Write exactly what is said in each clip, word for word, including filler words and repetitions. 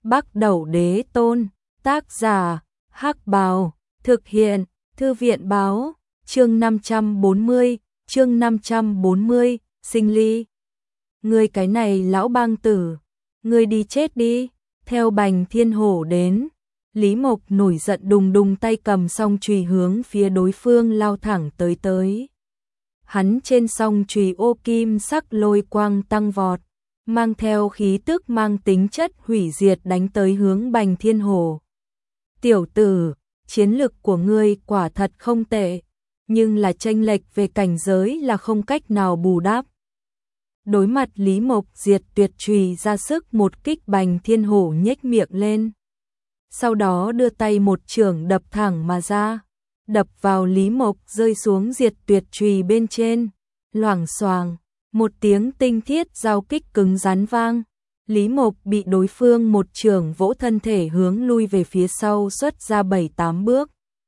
Bắc Đẩu Đế Tôn, tác giả, Hắc Bào, thực hiện, Thư viện báo, chương năm trăm bốn mươi, chương năm trăm bốn mươi, sinh ly. Ngươi cái này lão bang tử, ngươi đi chết đi, theo Bành Thiên Hổ đến. Lý Mộc nổi giận đùng đùng tay cầm song chùy hướng phía đối phương lao thẳng tới tới. Hắn trên song chùy ô kim sắc lôi quang tăng vọt, mang theo khí tức mang tính chất hủy diệt đánh tới hướng Bành Thiên Hổ. Tiểu tử, chiến lực của ngươi quả thật không tệ, nhưng là chênh lệch về cảnh giới là không cách nào bù đắp. Đối mặt Lý Mộc diệt tuyệt chùy ra sức một kích, Bành Thiên Hổ nhếch miệng lên. Sau đó đưa tay một chưởng đập thẳng mà ra, đập vào Lý Mộc rơi xuống diệt tuyệt chùy bên trên, loảng xoàng, một tiếng tinh thiết giao kích cứng rắn vang. Lý Mộc bị đối phương một chưởng vỗ thân thể hướng lui về phía sau xuất ra bảy tám bước.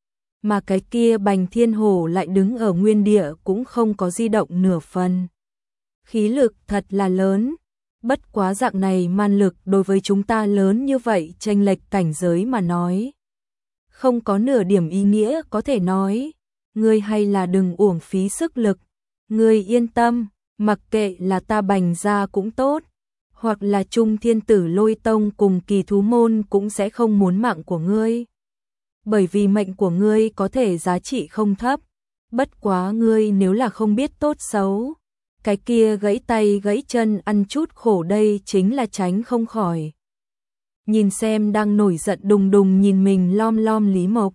Mà cái kia Bành Thiên Hổ lại đứng ở nguyên địa cũng không có di động nửa phần. Khí lực thật là lớn, bất quá dạng này man lực đối với chúng ta lớn như vậy chênh lệch cảnh giới mà nói. Không có nửa điểm ý nghĩa có thể nói, ngươi hay là đừng uổng phí sức lực, ngươi yên tâm, mặc kệ là ta Bành gia cũng tốt, hoặc là Trung Thiên Tử Lôi Tông cùng Kỳ Thú Môn cũng sẽ không muốn mạng của ngươi. Bởi vì mệnh của ngươi có thể giá trị không thấp, bất quá ngươi nếu là không biết tốt xấu, cái kia gãy tay gãy chân ăn chút khổ đây chính là tránh không khỏi. Nhìn xem đang nổi giận đùng đùng nhìn mình lom lom Lý Mộc,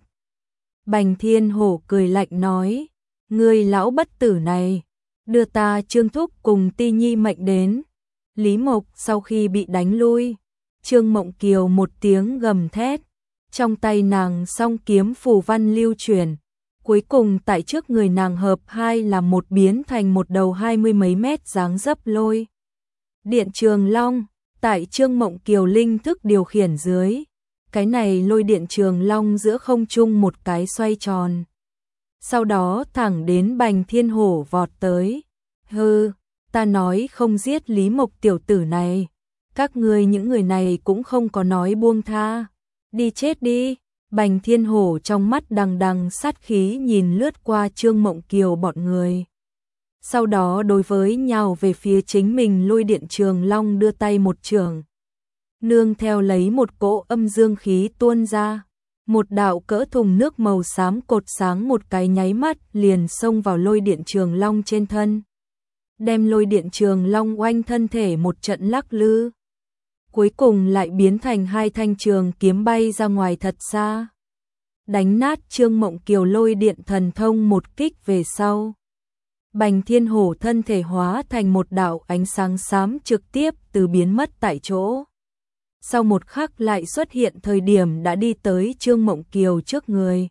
Bành Thiên Hổ cười lạnh nói, ngươi lão bất tử này, đưa ta Trương Thúc cùng Ti Nhi mệnh đến. Lý Mộc sau khi bị đánh lui, Trương Mộng Kiều một tiếng gầm thét, trong tay nàng song kiếm phù văn lưu chuyển, cuối cùng tại trước người nàng hợp hai là một biến thành một đầu hai mươi mấy mét dáng dấp lôi điện trường long. Tại Trương Mộng Kiều linh thức điều khiển dưới, cái này lôi điện trường long giữa không trung một cái xoay tròn, sau đó thẳng đến Bành Thiên Hổ vọt tới. Hừ, ta nói không giết Lý Mộc tiểu tử này, các ngươi những người này cũng không có nói buông tha, đi chết đi. Bành Thiên Hổ trong mắt đằng đằng sát khí nhìn lướt qua Trương Mộng Kiều bọn người, sau đó đối với nhào về phía chính mình lôi điện trường long đưa tay một chưởng, nương theo lấy một cỗ âm dương khí tuôn ra, một đạo cỡ thùng nước màu xám cột sáng một cái nháy mắt liền xông vào lôi điện trường long trên thân, đem lôi điện trường long oanh thân thể một trận lắc lư, cuối cùng lại biến thành hai thanh trường kiếm bay ra ngoài thật xa, đánh nát Trương Mộng Kiều lôi điện thần thông một kích về sau. Bành Thiên Hổ thân thể hóa thành một đạo ánh sáng xám trực tiếp từ biến mất tại chỗ. Sau một khắc lại xuất hiện thời điểm đã đi tới Trương Mộng Kiều trước người.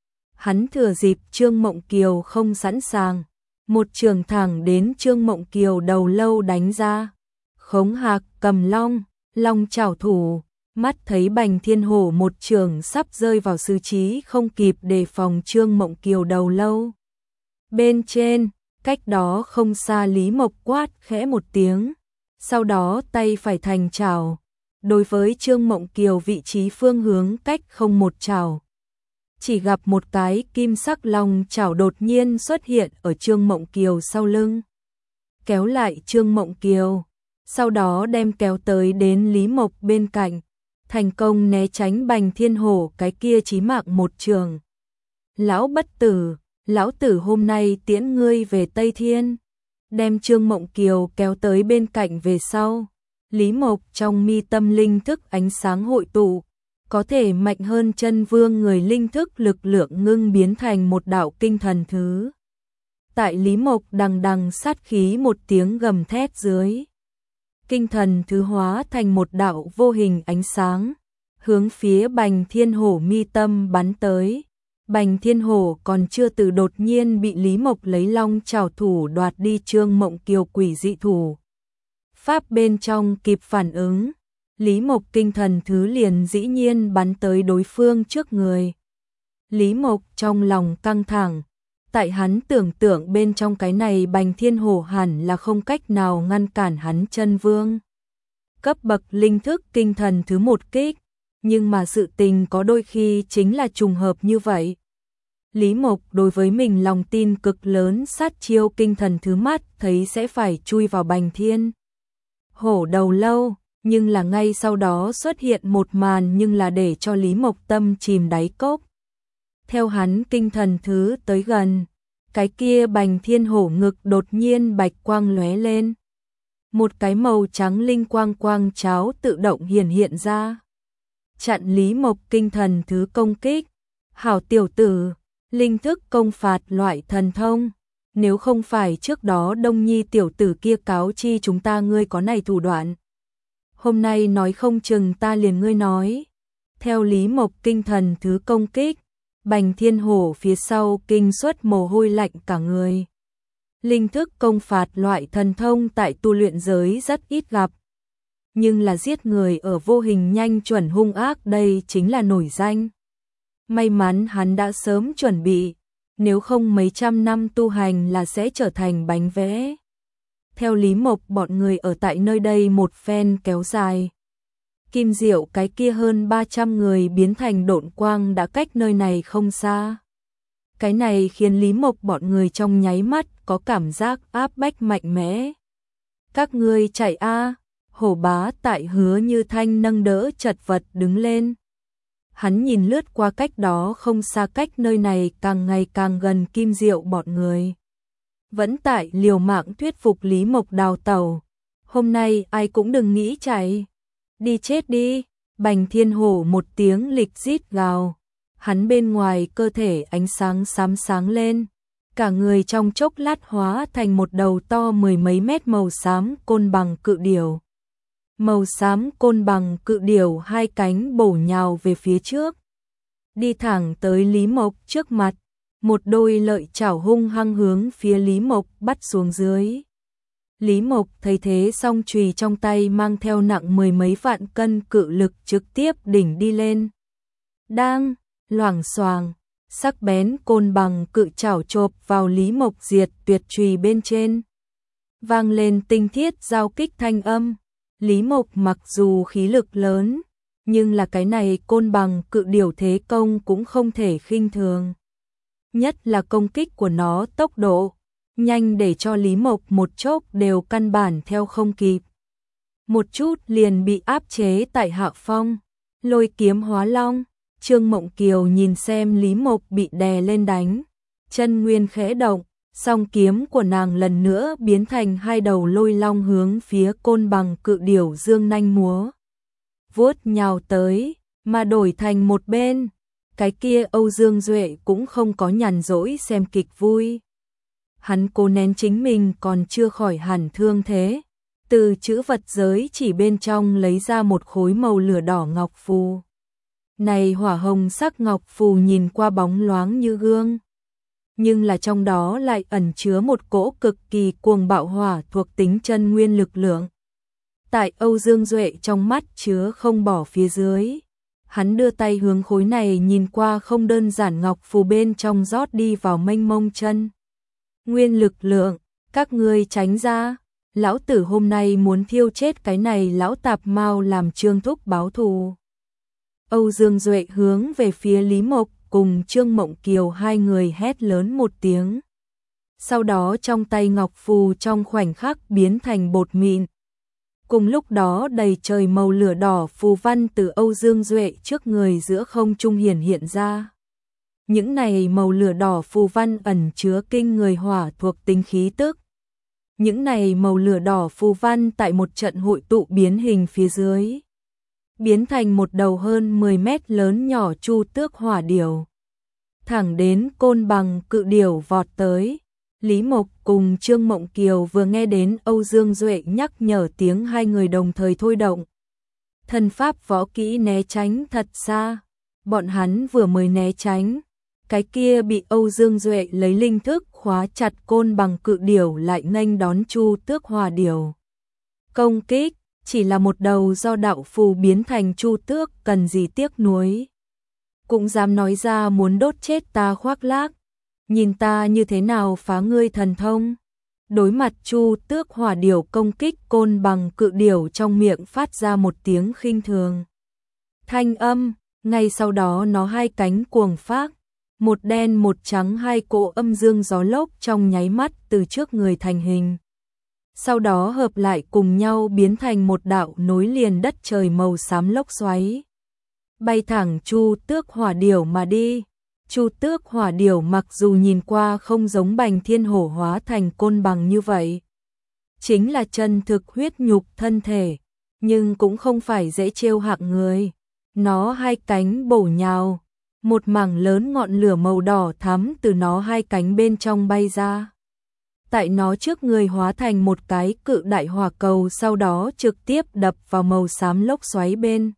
Hắn thừa dịp Trương Mộng Kiều không sẵn sàng, một trường thẳng đến Trương Mộng Kiều đầu lâu đánh ra. Khống Hạc cầm long, long trảo thủ, mắt thấy Bành Thiên Hổ một trường sắp rơi vào sư trí không kịp đề phòng Trương Mộng Kiều đầu lâu. Bên trên, cách đó không xa Lý Mộc quát khẽ một tiếng, sau đó tay phải thành chảo, đối với Trương Mộng Kiều vị trí phương hướng cách không một chảo. Chỉ gặp một cái kim sắc long chảo đột nhiên xuất hiện ở Trương Mộng Kiều sau lưng, kéo lại Trương Mộng Kiều, sau đó đem kéo tới đến Lý Mộc bên cạnh, thành công né tránh Bành Thiên Hổ cái kia chí mạng một trường. Lão bất tử, lão tử hôm nay tiễn ngươi về Tây Thiên. Đem Trương Mộng Kiều kéo tới bên cạnh về sau, Lý Mộc trong mi tâm linh thức ánh sáng hội tụ, có thể mạnh hơn chân vương người linh thức lực lượng ngưng biến thành một đạo kinh thần thứ. Tại Lý Mộc đằng đằng sát khí một tiếng gầm thét dưới, kinh thần thứ hóa thành một đạo vô hình ánh sáng, hướng phía Bành Thiên Hổ mi tâm bắn tới. Bành Thiên Hổ còn chưa từ đột nhiên bị Lý Mộc lấy long trảo thủ đoạt đi Trương Mộng Kiều quỷ dị thủ pháp bên trong kịp phản ứng, Lý Mộc kinh thần thứ liền dĩ nhiên bắn tới đối phương trước người. Lý Mộc trong lòng căng thẳng, tại hắn tưởng tượng bên trong cái này Bành Thiên Hổ hẳn là không cách nào ngăn cản hắn chân vương. cấp bậc linh thức kinh thần thứ một kích, nhưng mà sự tình có đôi khi chính là trùng hợp như vậy. Lý Mộc đối với mình lòng tin cực lớn, sát chiêu kinh thần thứ mắt thấy sẽ phải chui vào Bành Thiên Hổ đầu lâu, nhưng là ngay sau đó xuất hiện một màn nhưng là để cho Lý Mộc tâm chìm đáy cốc. Theo hắn kinh thần thứ tới gần, cái kia Bành Thiên Hổ ngực đột nhiên bạch quang lóe lên. Một cái màu trắng linh quang quang cháo tự động hiển hiện ra. Chặn Lý Mộc kinh thần thứ công kích. Hảo tiểu tử, linh thức công phạt loại thần thông. Nếu không phải trước đó Đông Nhi tiểu tử kia cáo chi chúng ta ngươi có này thủ đoạn, hôm nay nói không chừng ta liền ngươi nói. Theo Lý Mộc kinh thần thứ công kích, Bành Thiên Hổ phía sau kinh xuất mồ hôi lạnh cả người. Linh thức công phạt loại thần thông tại tu luyện giới rất ít gặp, nhưng là giết người ở vô hình nhanh chuẩn hung ác đây chính là nổi danh. May mắn hắn đã sớm chuẩn bị, nếu không mấy trăm năm tu hành là sẽ trở thành bánh vẽ. Theo Lý Mộc bọn người ở tại nơi đây một phen kéo dài. Kim Diệu cái kia hơn ba trăm người biến thành độn quang đã cách nơi này không xa. Cái này khiến Lý Mộc bọn người trong nháy mắt có cảm giác áp bách mạnh mẽ. Các ngươi chạy a! Hổ Bá tại Hứa Như Thanh nâng đỡ chật vật đứng lên. Hắn nhìn lướt qua cách đó không xa cách nơi này càng ngày càng gần Kim Diệu bọn người. Vẫn tại liều mạng thuyết phục Lý Mộc đào tẩu. Hôm nay ai cũng đừng nghĩ chạy. Đi chết đi. Bành Thiên Hổ một tiếng lịch rít gào. Hắn bên ngoài cơ thể ánh sáng xám sáng lên. Cả người trong chốc lát hóa thành một đầu to mười mấy mét màu xám côn bằng cự điểu. Màu xám côn bằng cự điểu hai cánh bổ nhào về phía trước. Đi thẳng tới Lý Mộc trước mặt. Một đôi lợi chảo hung hăng hướng phía Lý Mộc bắt xuống dưới. Lý Mộc thấy thế song chùy trong tay mang theo nặng mười mấy vạn cân cự lực trực tiếp đỉnh đi lên. Đang, loảng xoàng, sắc bén côn bằng cự chảo chộp vào Lý Mộc diệt tuyệt chùy bên trên. Vang lên tinh thiết giao kích thanh âm. Lý Mộc mặc dù khí lực lớn, nhưng là cái này côn bằng cự điểu thế công cũng không thể khinh thường. Nhất là công kích của nó tốc độ nhanh để cho Lý Mộc một chốc đều căn bản theo không kịp. Một chút liền bị áp chế tại hạ phong. Lôi kiếm hóa long. Trương Mộng Kiều nhìn xem Lý Mộc bị đè lên đánh, chân nguyên khẽ động, song kiếm của nàng lần nữa biến thành hai đầu lôi long hướng phía côn bằng cự điểu dương nanh múa vuốt nhào tới, mà đổi thành một bên. Cái kia Âu Dương Duệ cũng không có nhàn rỗi xem kịch vui. Hắn cố nén chính mình còn chưa khỏi hẳn thương thế, từ chữ vật giới chỉ bên trong lấy ra một khối màu lửa đỏ ngọc phù. Này hỏa hồng sắc ngọc phù nhìn qua bóng loáng như gương, nhưng là trong đó lại ẩn chứa một cỗ cực kỳ cuồng bạo hỏa thuộc tính chân nguyên lực lượng. Tại Âu Dương Duệ trong mắt chứa không bỏ phía dưới. Hắn đưa tay hướng khối này nhìn qua không đơn giản ngọc phù bên trong rót đi vào mênh mông chân nguyên lực lượng. Các ngươi tránh ra, lão tử hôm nay muốn thiêu chết cái này lão tạp mao làm Trương Thúc báo thù. Âu Dương Duệ hướng về phía Lý Mộc cùng Trương Mộng Kiều hai người hét lớn một tiếng. Sau đó trong tay ngọc phù trong khoảnh khắc biến thành bột mịn. Cùng lúc đó đầy trời màu lửa đỏ phù văn từ Âu Dương Duệ trước người giữa không trung hiển hiện ra. Những này màu lửa đỏ phù văn ẩn chứa kinh người hỏa thuộc tính khí tức. Những này màu lửa đỏ phù văn tại một trận hội tụ biến hình phía dưới, biến thành một đầu hơn mười mét lớn nhỏ chu tước hỏa điểu. Thẳng đến côn bằng cự điểu vọt tới. Lý Mộc cùng Trương Mộng Kiều vừa nghe đến Âu Dương Duệ nhắc nhở tiếng hai người đồng thời thôi động. Thần pháp võ kỹ né tránh thật xa. Bọn hắn vừa mới né tránh, cái kia bị Âu Dương Duệ lấy linh thức khóa chặt côn bằng cự điểu lại nghênh đón chu tước hỏa điểu. Công kích, chỉ là một đầu do đạo phù biến thành chu tước cần gì tiếc nuối. Cũng dám nói ra muốn đốt chết ta khoác lác. Nhìn ta như thế nào phá ngươi thần thông. Đối mặt Chu Tước hỏa điểu công kích, côn bằng cự điểu trong miệng phát ra một tiếng khinh thường thanh âm, ngay sau đó nó hai cánh cuồng phát, một đen một trắng hai cỗ âm dương gió lốc trong nháy mắt từ trước người thành hình. Sau đó hợp lại cùng nhau biến thành một đạo nối liền đất trời màu xám lốc xoáy. Bay thẳng Chu Tước hỏa điểu mà đi. Chu Tước hỏa điểu mặc dù nhìn qua không giống Bành Thiên Hổ hóa thành côn bằng như vậy, chính là chân thực huyết nhục thân thể, nhưng cũng không phải dễ trêu hạng người. Nó hai cánh bổ nhào, một mảng lớn ngọn lửa màu đỏ thắm từ nó hai cánh bên trong bay ra. Tại nó trước người hóa thành một cái cự đại hỏa cầu, sau đó trực tiếp đập vào màu xám lốc xoáy bên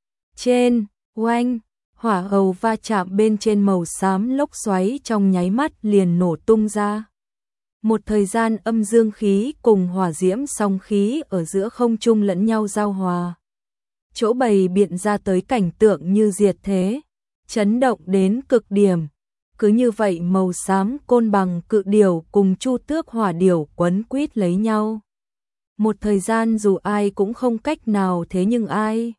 trên. Oanh, hỏa hầu va chạm bên trên màu xám lốc xoáy trong nháy mắt liền nổ tung ra. Một thời gian âm dương khí cùng hỏa diễm song khí ở giữa không trung lẫn nhau giao hòa. Chỗ bày biện ra tới cảnh tượng như diệt thế, chấn động đến cực điểm. Cứ như vậy màu xám côn bằng cự điểu cùng Chu Tước hỏa điểu quấn quýt lấy nhau. Một thời gian dù ai cũng không cách nào thế nhưng ai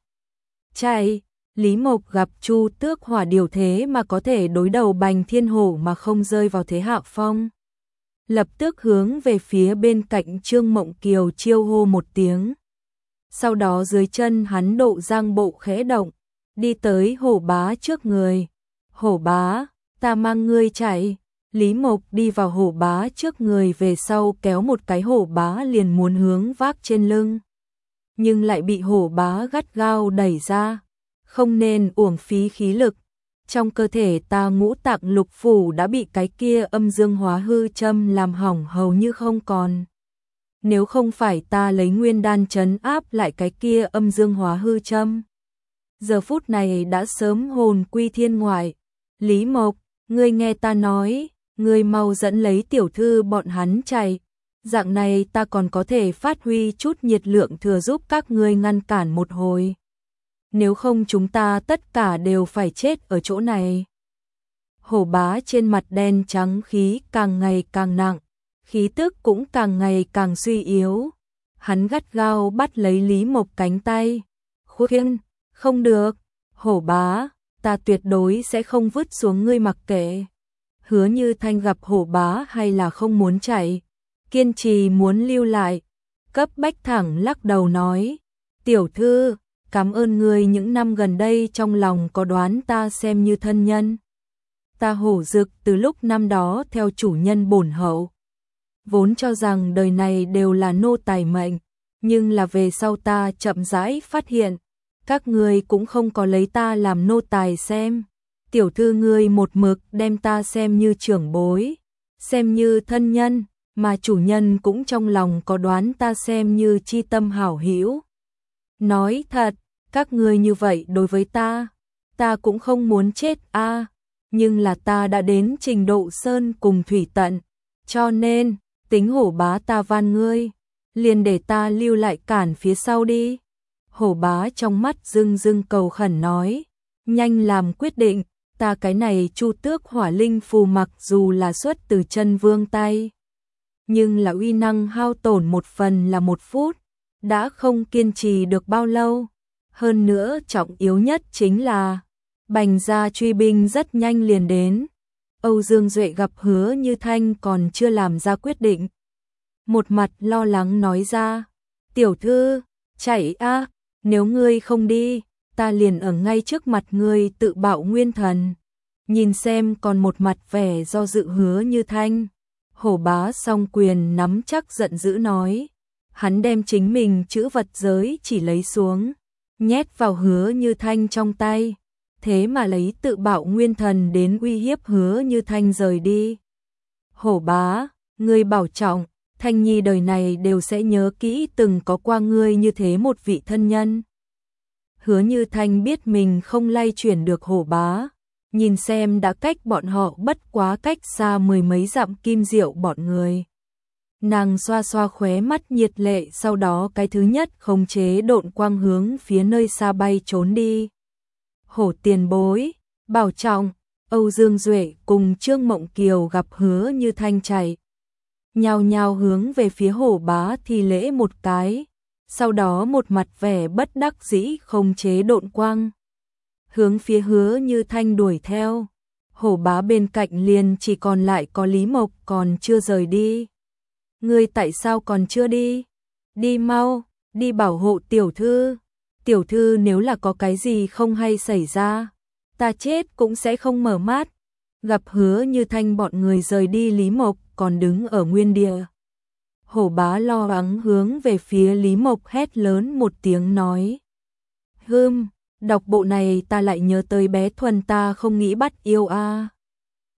chạy. Lý Mộc gặp Chu Tước hỏa điểu thế mà có thể đối đầu Bành Thiên Hổ mà không rơi vào thế hạ phong. Lập tức hướng về phía bên cạnh Trương Mộng Kiều chiêu hô một tiếng. Sau đó dưới chân hắn độ giang bộ khẽ động, đi tới Hổ Bá trước người. Hổ Bá, ta mang ngươi chạy. Lý Mộc đi vào Hổ Bá trước người về sau kéo một cái Hổ Bá liền muốn hướng vác trên lưng. Nhưng lại bị Hổ Bá gắt gao đẩy ra. Không nên uổng phí khí lực. Trong cơ thể ta ngũ tạng lục phủ đã bị cái kia âm dương hóa hư châm làm hỏng hầu như không còn. Nếu không phải ta lấy nguyên đan trấn áp lại cái kia âm dương hóa hư châm, giờ phút này đã sớm hồn quy thiên ngoại. Lý Mộc, ngươi nghe ta nói, ngươi mau dẫn lấy tiểu thư bọn hắn chạy. Dạng này ta còn có thể phát huy chút nhiệt lượng thừa giúp các ngươi ngăn cản một hồi. Nếu không chúng ta tất cả đều phải chết ở chỗ này. Hổ Bá trên mặt đen trắng khí càng ngày càng nặng, khí tức cũng càng ngày càng suy yếu. Hắn gắt gao bắt lấy Lý Mộc cánh tay. Khuyên, không được, Hổ Bá, ta tuyệt đối sẽ không vứt xuống ngươi mặc kệ. Hứa Như Thanh gặp Hổ Bá hay là không muốn chạy, kiên trì muốn lưu lại. Cấp bách thẳng lắc đầu nói, tiểu thư, cảm ơn ngươi những năm gần đây trong lòng có đoán ta xem như thân nhân. Ta Hổ Dực từ lúc năm đó theo chủ nhân bổn hậu, vốn cho rằng đời này đều là nô tài mệnh, nhưng là về sau ta chậm rãi phát hiện, các ngươi cũng không có lấy ta làm nô tài xem. Tiểu thư ngươi một mực đem ta xem như trưởng bối, xem như thân nhân, mà chủ nhân cũng trong lòng có đoán ta xem như chi tâm hảo hữu. Nói thật, các ngươi như vậy đối với ta, ta cũng không muốn chết a, à, nhưng là ta đã đến trình độ sơn cùng thủy tận, cho nên, tính Hổ Bá ta van ngươi, liền để ta lưu lại cản phía sau đi. Hổ Bá trong mắt rưng rưng cầu khẩn nói, nhanh làm quyết định, ta cái này Chu Tước hỏa linh phù mặc dù là xuất từ chân vương tay, nhưng là uy năng hao tổn một phần là một phút, đã không kiên trì được bao lâu. Hơn nữa trọng yếu nhất chính là Bành gia truy binh rất nhanh liền đến. Âu Dương Duệ gặp Hứa Như Thanh còn chưa làm ra quyết định, một mặt lo lắng nói ra, tiểu thư, chạy a, nếu ngươi không đi, ta liền ở ngay trước mặt ngươi tự bạo nguyên thần. Nhìn xem còn một mặt vẻ do dự Hứa Như Thanh, Hổ Bá song quyền nắm chắc giận dữ nói, hắn đem chính mình chữ vật giới chỉ lấy xuống, nhét vào Hứa Như Thanh trong tay, thế mà lấy tự bạo nguyên thần đến uy hiếp Hứa Như Thanh rời đi. Hổ Bá, ngươi bảo trọng, Thanh Nhi đời này đều sẽ nhớ kỹ từng có qua ngươi như thế một vị thân nhân. Hứa Như Thanh biết mình không lay chuyển được Hổ Bá, nhìn xem đã cách bọn họ bất quá cách xa mười mấy dặm Kim Diệu bọn người. Nàng xoa xoa khóe mắt nhiệt lệ, sau đó cái thứ nhất khống chế độn quang hướng phía nơi xa bay trốn đi. Hổ tiền bối, bảo trọng. Âu Dương Duệ cùng Trương Mộng Kiều gặp Hứa Như Thanh chạy nhào nhào hướng về phía Hổ Bá thi lễ một cái, sau đó một mặt vẻ bất đắc dĩ không chế độn quang, hướng phía Hứa Như Thanh đuổi theo. Hổ Bá bên cạnh liền chỉ còn lại có Lý Mộc còn chưa rời đi. Ngươi tại sao còn chưa đi? Đi mau, đi bảo hộ tiểu thư. Tiểu thư nếu là có cái gì không hay xảy ra, ta chết cũng sẽ không mở mắt. Gặp Hứa Như Thanh bọn người rời đi, Lý Mộc còn đứng ở nguyên địa. Hổ Bá lo lắng hướng về phía Lý Mộc hét lớn một tiếng nói: Hừm, đọc bộ này ta lại nhớ tới bé Thuần, ta không nghĩ bắt yêu a. À.